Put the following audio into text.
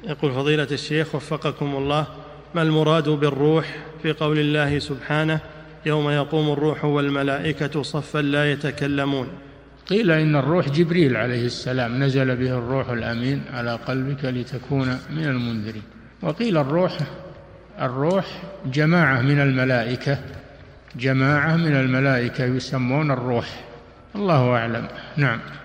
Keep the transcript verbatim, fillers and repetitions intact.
يقول فضيلة الشيخ وفقكم الله، ما المراد بالروح في قول الله سبحانه يوم يقوم الروح والملائكة صفا لا يتكلمون؟ قيل إن الروح جبريل عليه السلام نزل به الروح الأمين على قلبك لتكون من المنذرين. وقيل الروح الروح جماعة من الملائكة جماعة من الملائكة يسمون الروح، الله أعلم. نعم.